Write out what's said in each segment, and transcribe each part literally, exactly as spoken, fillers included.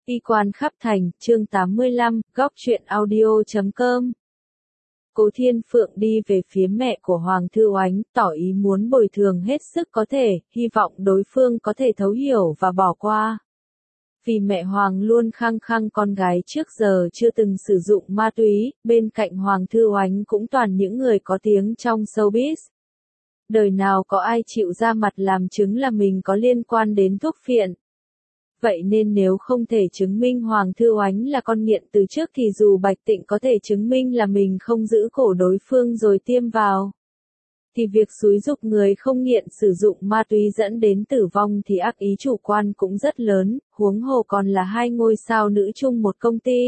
Y quan khắp thành, chương tám mươi lăm, góc truyện audio chấm com. Cố Thiên Phượng đi về phía mẹ của Hoàng Thư Oánh, tỏ ý muốn bồi thường hết sức có thể, hy vọng đối phương có thể thấu hiểu và bỏ qua. Vì mẹ Hoàng luôn khăng khăng con gái trước giờ chưa từng sử dụng ma túy, bên cạnh Hoàng Thư Oánh cũng toàn những người có tiếng trong showbiz. Đời nào có ai chịu ra mặt làm chứng là mình có liên quan đến thuốc phiện. Vậy nên nếu không thể chứng minh Hoàng Thư Oánh là con nghiện từ trước thì dù Bạch Tịnh có thể chứng minh là mình không giữ cổ đối phương rồi tiêm vào, thì việc xúi giục người không nghiện sử dụng ma túy dẫn đến tử vong thì ác ý chủ quan cũng rất lớn, huống hồ còn là hai ngôi sao nữ chung một công ty.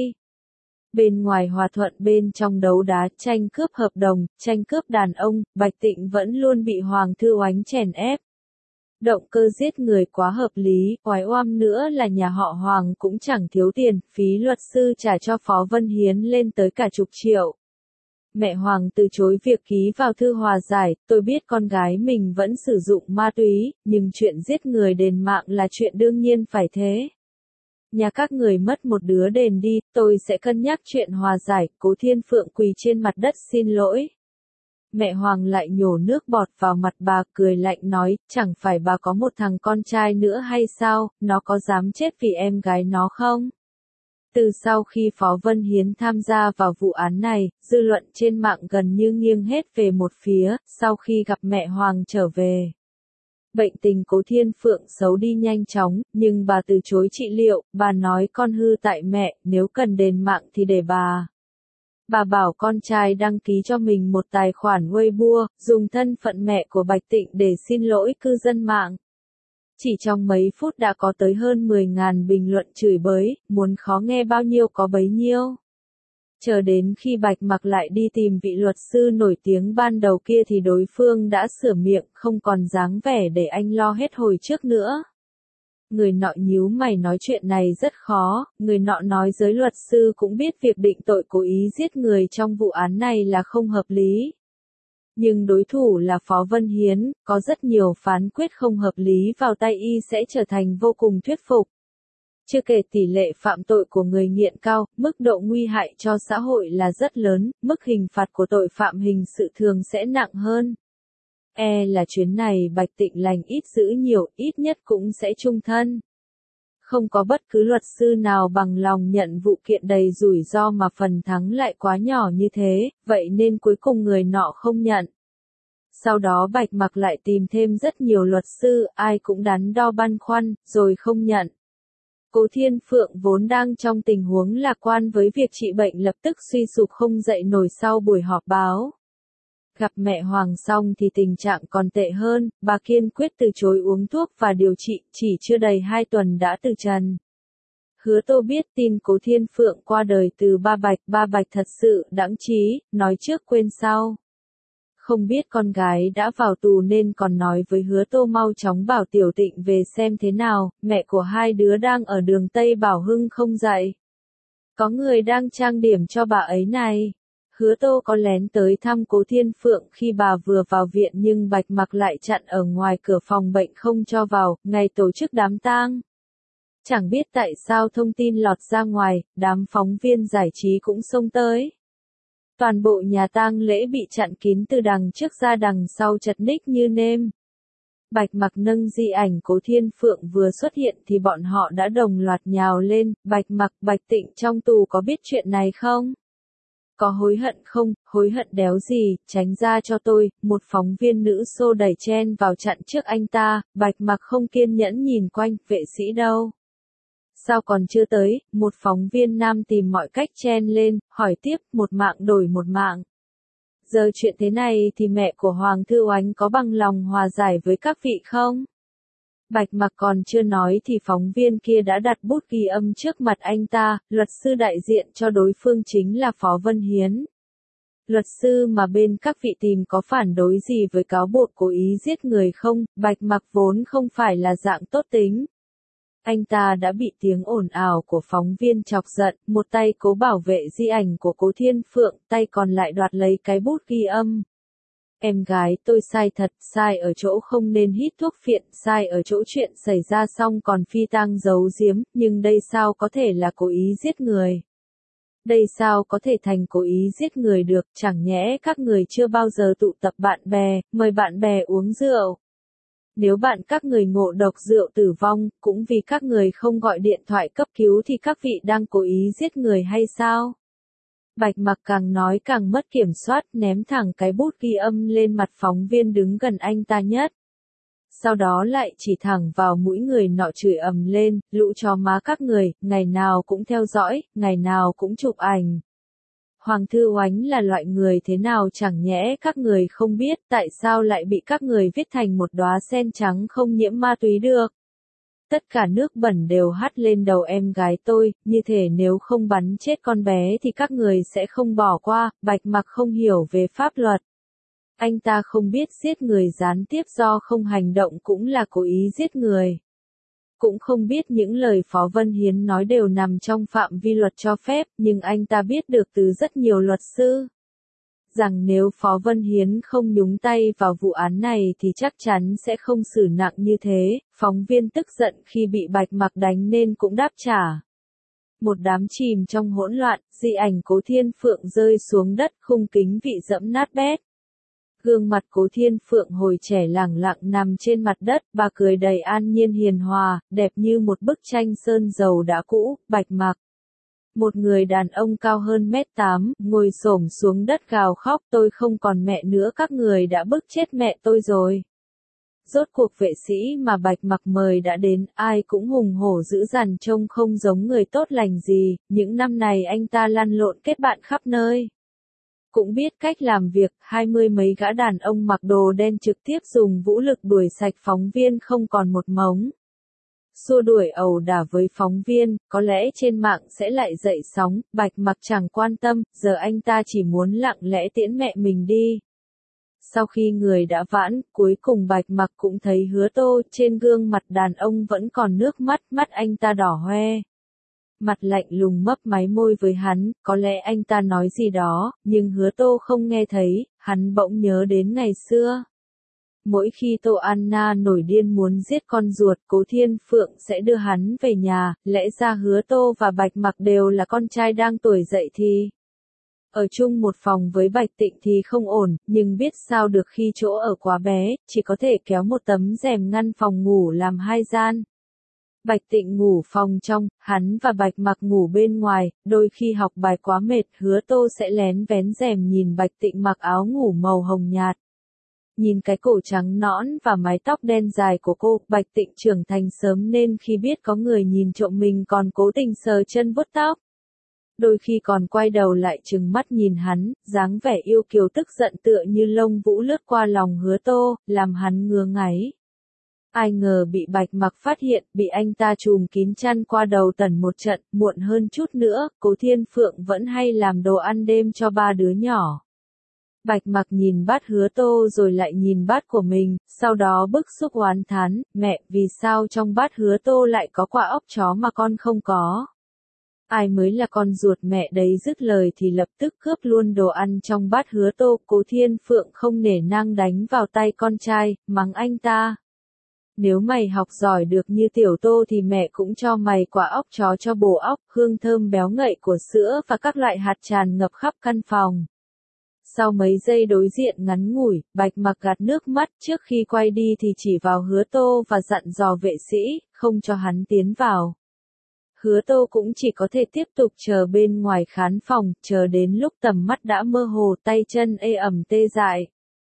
Bên ngoài hòa thuận bên trong đấu đá tranh cướp hợp đồng, tranh cướp đàn ông, Bạch Tịnh vẫn luôn bị Hoàng Thư Oánh chèn ép. Động cơ giết người quá hợp lý, oái oăm nữa là nhà họ Hoàng cũng chẳng thiếu tiền, phí luật sư trả cho Phó Vân Hiến lên tới cả chục triệu. Mẹ Hoàng từ chối việc ký vào thư hòa giải, tôi biết con gái mình vẫn sử dụng ma túy, nhưng chuyện giết người đền mạng là chuyện đương nhiên phải thế. Nhà các người mất một đứa đền đi, tôi sẽ cân nhắc chuyện hòa giải, Cố Thiên Phượng quỳ trên mặt đất xin lỗi. Mẹ Hoàng lại nhổ nước bọt vào mặt bà, cười lạnh nói, chẳng phải bà có một thằng con trai nữa hay sao, nó có dám chết vì em gái nó không? Từ sau khi Phó Vân Hiến tham gia vào vụ án này, dư luận trên mạng gần như nghiêng hết về một phía, sau khi gặp mẹ Hoàng trở về. Bệnh tình Cố Thiên Phượng xấu đi nhanh chóng, nhưng bà từ chối trị liệu, bà nói con hư tại mẹ, nếu cần đền mạng thì để bà. Bà bảo con trai đăng ký cho mình một tài khoản Weibo, dùng thân phận mẹ của Bạch Tịnh để xin lỗi cư dân mạng. Chỉ trong mấy phút đã có tới hơn mười nghìn bình luận chửi bới, muốn khó nghe bao nhiêu có bấy nhiêu. Chờ đến khi Bạch Mặc lại đi tìm vị luật sư nổi tiếng ban đầu kia thì đối phương đã sửa miệng, không còn dáng vẻ để anh lo hết hồi trước nữa. Người nọ nhíu mày nói chuyện này rất khó, người nọ nói giới luật sư cũng biết việc định tội cố ý giết người trong vụ án này là không hợp lý. Nhưng đối thủ là Phó Vân Hiến, có rất nhiều phán quyết không hợp lý vào tay y sẽ trở thành vô cùng thuyết phục. Chưa kể tỷ lệ phạm tội của người nghiện cao, mức độ nguy hại cho xã hội là rất lớn, mức hình phạt của tội phạm hình sự thường sẽ nặng hơn. E là chuyến này Bạch Tịnh lành ít giữ nhiều, ít nhất cũng sẽ chung thân. Không có bất cứ luật sư nào bằng lòng nhận vụ kiện đầy rủi ro mà phần thắng lại quá nhỏ như thế, vậy nên cuối cùng người nọ không nhận. Sau đó Bạch Mặc lại tìm thêm rất nhiều luật sư, ai cũng đắn đo băn khoăn, rồi không nhận. Cố Thiên Phượng vốn đang trong tình huống lạc quan với việc trị bệnh lập tức suy sụp không dậy nổi sau buổi họp báo. Gặp mẹ Hoàng xong thì tình trạng còn tệ hơn, bà kiên quyết từ chối uống thuốc và điều trị, chỉ chưa đầy hai tuần đã từ trần. Hứa Tô biết tin Cố Thiên Phượng qua đời từ ba Bạch, ba Bạch thật sự đãng trí, nói trước quên sau. Không biết con gái đã vào tù nên còn nói với Hứa Tô mau chóng bảo Tiểu Tịnh về xem thế nào, mẹ của hai đứa đang ở đường Tây Bảo Hưng không dậy. Có người đang trang điểm cho bà ấy này. Hứa Tô có lén tới thăm Cố Thiên Phượng khi bà vừa vào viện nhưng Bạch Mặc lại chặn ở ngoài cửa phòng bệnh không cho vào, ngày tổ chức đám tang. Chẳng biết tại sao thông tin lọt ra ngoài, đám phóng viên giải trí cũng xông tới. Toàn bộ nhà tang lễ bị chặn kín từ đằng trước ra đằng sau chật ních như nêm. Bạch Mặc nâng di ảnh Cố Thiên Phượng vừa xuất hiện thì bọn họ đã đồng loạt nhào lên, Bạch Mặc, Bạch Tịnh trong tù có biết chuyện này không? Có hối hận không, hối hận đéo gì, tránh ra cho tôi, một phóng viên nữ xô đẩy chen vào chặn trước anh ta, Bạch Mặc không kiên nhẫn nhìn quanh, vệ sĩ đâu? Sao còn chưa tới, một phóng viên nam tìm mọi cách chen lên, hỏi tiếp, một mạng đổi một mạng. Giờ chuyện thế này thì mẹ của Hoàng Thư Oánh có bằng lòng hòa giải với các vị không? Bạch Mặc còn chưa nói thì phóng viên kia đã đặt bút ghi âm trước mặt anh ta, luật sư đại diện cho đối phương chính là Phó Vân Hiến. Luật sư mà bên các vị tìm có phản đối gì với cáo buộc cố ý giết người không? Bạch Mặc vốn không phải là dạng tốt tính. Anh ta đã bị tiếng ồn ào của phóng viên chọc giận, một tay cố bảo vệ di ảnh của Cố Thiên Phượng, tay còn lại đoạt lấy cái bút ghi âm. Em gái tôi sai thật, sai ở chỗ không nên hít thuốc phiện, sai ở chỗ chuyện xảy ra xong còn phi tang giấu giếm, nhưng đây sao có thể là cố ý giết người? Đây sao có thể thành cố ý giết người được, chẳng nhẽ các người chưa bao giờ tụ tập bạn bè, mời bạn bè uống rượu? Nếu bạn các người ngộ độc rượu tử vong, cũng vì các người không gọi điện thoại cấp cứu thì các vị đang cố ý giết người hay sao? Bạch Mặc càng nói càng mất kiểm soát, ném thẳng cái bút ghi âm lên mặt phóng viên đứng gần anh ta nhất. Sau đó lại chỉ thẳng vào mũi người nọ chửi ầm lên, lũ chó má các người, ngày nào cũng theo dõi, ngày nào cũng chụp ảnh. Hoàng Thư Oánh là loại người thế nào chẳng nhẽ các người không biết, tại sao lại bị các người viết thành một đóa sen trắng không nhiễm ma túy được? Tất cả nước bẩn đều hắt lên đầu em gái tôi, như thể nếu không bắn chết con bé thì các người sẽ không bỏ qua. Bạch Mặc không hiểu về pháp luật. Anh ta không biết giết người gián tiếp do không hành động cũng là cố ý giết người. Cũng không biết những lời Phó Vân Hiến nói đều nằm trong phạm vi luật cho phép, nhưng anh ta biết được từ rất nhiều luật sư rằng nếu Phó Vân Hiến không nhúng tay vào vụ án này thì chắc chắn sẽ không xử nặng như thế. Phóng viên tức giận khi bị Bạch Mặc đánh nên cũng đáp trả. Một đám chìm trong hỗn loạn, di ảnh Cố Thiên Phượng rơi xuống đất, khung kính vị dẫm nát bét. Gương mặt Cố Thiên Phượng hồi trẻ lẳng lặng nằm trên mặt đất, bà cười đầy an nhiên hiền hòa, đẹp như một bức tranh sơn dầu đã cũ. Bạch Mặc, một người đàn ông cao hơn mét tám, ngồi xổm xuống đất gào khóc, tôi không còn mẹ nữa, các người đã bức chết mẹ tôi rồi. Rốt cuộc vệ sĩ mà Bạch Mặc mời đã đến, ai cũng hùng hổ dữ dằn, trông không giống người tốt lành gì. Những năm này anh ta lăn lộn kết bạn khắp nơi, cũng biết cách làm việc. Hai mươi mấy gã đàn ông mặc đồ đen trực tiếp dùng vũ lực đuổi sạch phóng viên không còn một mống. Xua đuổi ẩu đả với phóng viên, có lẽ trên mạng sẽ lại dậy sóng. Bạch Mặc chẳng quan tâm, giờ anh ta chỉ muốn lặng lẽ tiễn mẹ mình đi. Sau khi người đã vãn, cuối cùng Bạch Mặc cũng thấy Hứa Tô, trên gương mặt đàn ông vẫn còn nước mắt, mắt anh ta đỏ hoe. Mặt lạnh lùng mấp máy môi với hắn, có lẽ anh ta nói gì đó, nhưng Hứa Tô không nghe thấy. Hắn bỗng nhớ đến ngày xưa. Mỗi khi Tô Anna nổi điên muốn giết con ruột, Cố Thiên Phượng sẽ đưa hắn về nhà. Lẽ ra Hứa Tô và Bạch Mặc đều là con trai đang tuổi dậy thì ở chung một phòng với Bạch Tịnh thì không ổn, nhưng biết sao được khi chỗ ở quá bé, chỉ có thể kéo một tấm rèm ngăn phòng ngủ làm hai gian. Bạch Tịnh ngủ phòng trong, hắn và Bạch Mặc ngủ bên ngoài. Đôi khi học bài quá mệt, Hứa Tô sẽ lén vén rèm nhìn Bạch Tịnh mặc áo ngủ màu hồng nhạt. Nhìn cái cổ trắng nõn và mái tóc đen dài của cô, Bạch Tịnh trưởng thành sớm nên khi biết có người nhìn trộm mình còn cố tình sờ chân vuốt tóc. Đôi khi còn quay đầu lại trừng mắt nhìn hắn, dáng vẻ yêu kiều tức giận tựa như lông vũ lướt qua lòng Hứa Tô, làm hắn ngứa ngáy. Ai ngờ bị Bạch Mặc phát hiện, bị anh ta trùm kín chăn qua đầu tẩn một trận. Muộn hơn chút nữa, Cố Thiên Phượng vẫn hay làm đồ ăn đêm cho ba đứa nhỏ. Bạch Mặc nhìn bát Hứa Tô rồi lại nhìn bát của mình, sau đó bức xúc oán thán, mẹ, vì sao trong bát Hứa Tô lại có quả óc chó mà con không có? Ai mới là con ruột mẹ đấy? Dứt lời thì lập tức cướp luôn đồ ăn trong bát Hứa Tô. Cố Thiên Phượng không nể nang đánh vào tay con trai, mắng anh ta. Nếu mày học giỏi được như tiểu Tô thì mẹ cũng cho mày quả óc chó cho bổ óc. Hương thơm béo ngậy của sữa và các loại hạt tràn ngập khắp căn phòng. Sau mấy giây đối diện ngắn ngủi, Bạch Mặc gạt nước mắt, trước khi quay đi thì chỉ vào Hứa Tô và dặn dò vệ sĩ, không cho hắn tiến vào. Hứa Tô cũng chỉ có thể tiếp tục chờ bên ngoài khán phòng, chờ đến lúc tầm mắt đã mơ hồ, tay chân ê ẩm tê dại.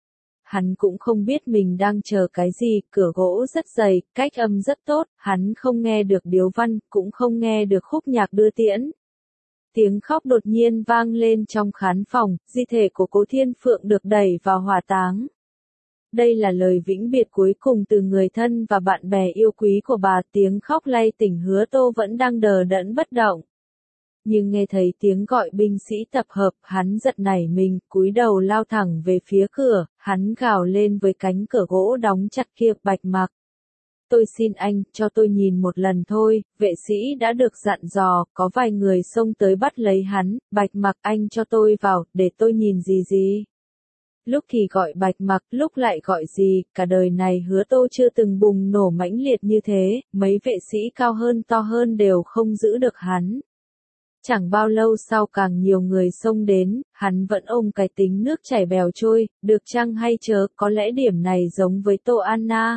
Hắn cũng không biết mình đang chờ cái gì, cửa gỗ rất dày, cách âm rất tốt, hắn không nghe được điếu văn, cũng không nghe được khúc nhạc đưa tiễn. Tiếng khóc đột nhiên vang lên trong khán phòng, di thể của Cố Thiên Phượng được đẩy vào hỏa táng. Đây là lời vĩnh biệt cuối cùng từ người thân và bạn bè yêu quý của bà. Tiếng khóc lay tỉnh Hứa Tô vẫn đang đờ đẫn bất động. Nhưng nghe thấy tiếng gọi binh sĩ tập hợp, hắn giật nảy mình, cúi đầu lao thẳng về phía cửa. Hắn gào lên với cánh cửa gỗ đóng chặt kia, Bạch Mặc, tôi xin anh, cho tôi nhìn một lần thôi. Vệ sĩ đã được dặn dò, có vài người xông tới bắt lấy hắn. Bạch Mặc, anh cho tôi vào, để tôi nhìn gì gì. Lúc thì gọi Bạch Mặc, lúc lại gọi gì, cả đời này Hứa Tô chưa từng bùng nổ mãnh liệt như thế, mấy vệ sĩ cao hơn to hơn đều không giữ được hắn. Chẳng bao lâu sau càng nhiều người xông đến, hắn vẫn ôm cái tính nước chảy bèo trôi, được chăng hay chớ, có lẽ điểm này giống với Tô Anna.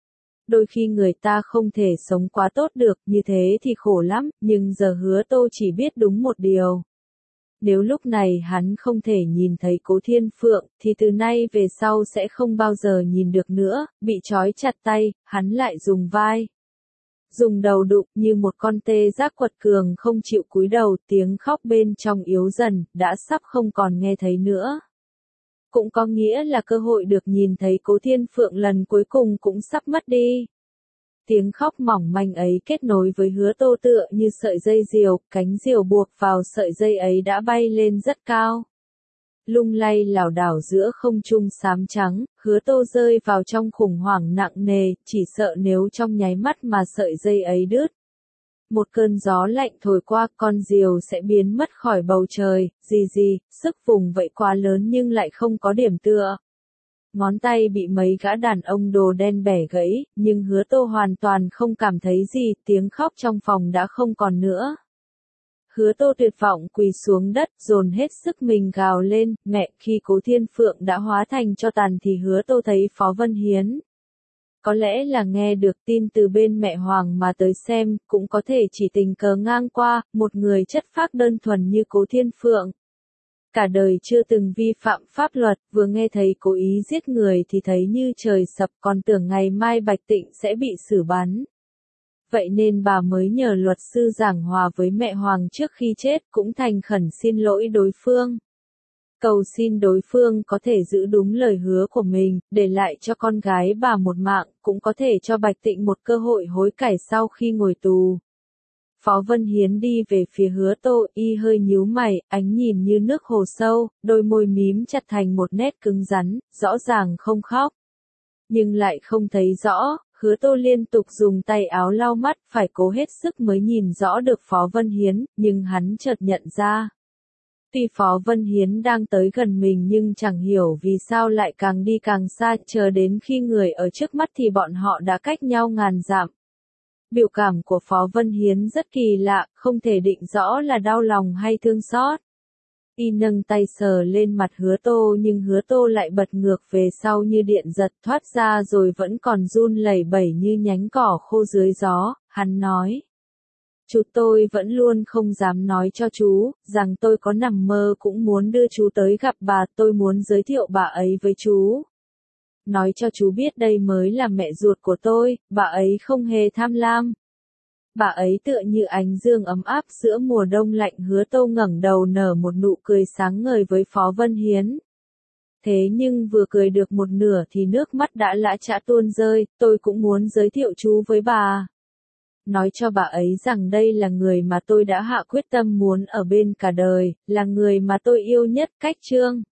Đôi khi người ta không thể sống quá tốt được, như thế thì khổ lắm, nhưng giờ Hứa Tô chỉ biết đúng một điều. Nếu lúc này hắn không thể nhìn thấy Cố Thiên Phượng, thì từ nay về sau sẽ không bao giờ nhìn được nữa, bị trói chặt tay, hắn lại dùng vai. Dùng đầu đụng như một con tê giác quật cường không chịu cúi đầu, tiếng khóc bên trong yếu dần, đã sắp không còn nghe thấy nữa. Cũng có nghĩa là cơ hội được nhìn thấy Cố Thiên Phượng lần cuối cùng cũng sắp mất đi. Tiếng khóc mỏng manh ấy kết nối với Hứa Tô tựa như sợi dây diều, cánh diều buộc vào sợi dây ấy đã bay lên rất cao. Lung lay lảo đảo giữa không trung xám trắng, Hứa Tô rơi vào trong khủng hoảng nặng nề, chỉ sợ nếu trong nháy mắt mà sợi dây ấy đứt. Một cơn gió lạnh thổi qua, con diều sẽ biến mất khỏi bầu trời, gì gì, sức vùng vẫy quá lớn nhưng lại không có điểm tựa. Ngón tay bị mấy gã đàn ông đồ đen bẻ gãy, nhưng Hứa Tô hoàn toàn không cảm thấy gì, tiếng khóc trong phòng đã không còn nữa. Hứa Tô tuyệt vọng quỳ xuống đất, dồn hết sức mình gào lên, mẹ, khi Cố Thiên Phượng đã hóa thành cho tàn thì Hứa Tô thấy Phó Vân Hiến. Có lẽ là nghe được tin từ bên mẹ Hoàng mà tới xem, cũng có thể chỉ tình cờ ngang qua, một người chất phác đơn thuần như Cố Thiên Phượng. Cả đời chưa từng vi phạm pháp luật, vừa nghe thấy cố ý giết người thì thấy như trời sập, còn tưởng ngày mai Bạch Tịnh sẽ bị xử bắn. Vậy nên bà mới nhờ luật sư giảng hòa với mẹ Hoàng trước khi chết, cũng thành khẩn xin lỗi đối phương. Cầu xin đối phương có thể giữ đúng lời hứa của mình, để lại cho con gái bà một mạng, cũng có thể cho Bạch Tịnh một cơ hội hối cải sau khi ngồi tù. Phó Vân Hiến đi về phía Hứa Tô, y hơi nhíu mày, ánh nhìn như nước hồ sâu, đôi môi mím chặt thành một nét cứng rắn, rõ ràng không khóc. Nhưng lại không thấy rõ, Hứa Tô liên tục dùng tay áo lau mắt, phải cố hết sức mới nhìn rõ được Phó Vân Hiến, nhưng hắn chợt nhận ra. Tuy Phó Vân Hiến đang tới gần mình nhưng chẳng hiểu vì sao lại càng đi càng xa, chờ đến khi người ở trước mắt thì bọn họ đã cách nhau ngàn dặm. Biểu cảm của Phó Vân Hiến rất kỳ lạ, không thể định rõ là đau lòng hay thương xót. Y nâng tay sờ lên mặt Hứa Tô nhưng Hứa Tô lại bật ngược về sau như điện giật thoát ra rồi vẫn còn run lẩy bẩy như nhánh cỏ khô dưới gió, hắn nói. Chú tôi vẫn luôn không dám nói cho chú, rằng tôi có nằm mơ cũng muốn đưa chú tới gặp bà, tôi muốn giới thiệu bà ấy với chú. Nói cho chú biết đây mới là mẹ ruột của tôi, bà ấy không hề tham lam. Bà ấy tựa như ánh dương ấm áp giữa mùa đông lạnh. Hứa Tô ngẩng đầu nở một nụ cười sáng ngời với Phó Vân Hiến. Thế nhưng vừa cười được một nửa thì nước mắt đã lã chã tuôn rơi, tôi cũng muốn giới thiệu chú với bà. Nói cho bà ấy rằng đây là người mà tôi đã hạ quyết tâm muốn ở bên cả đời, là người mà tôi yêu nhất. Cách chương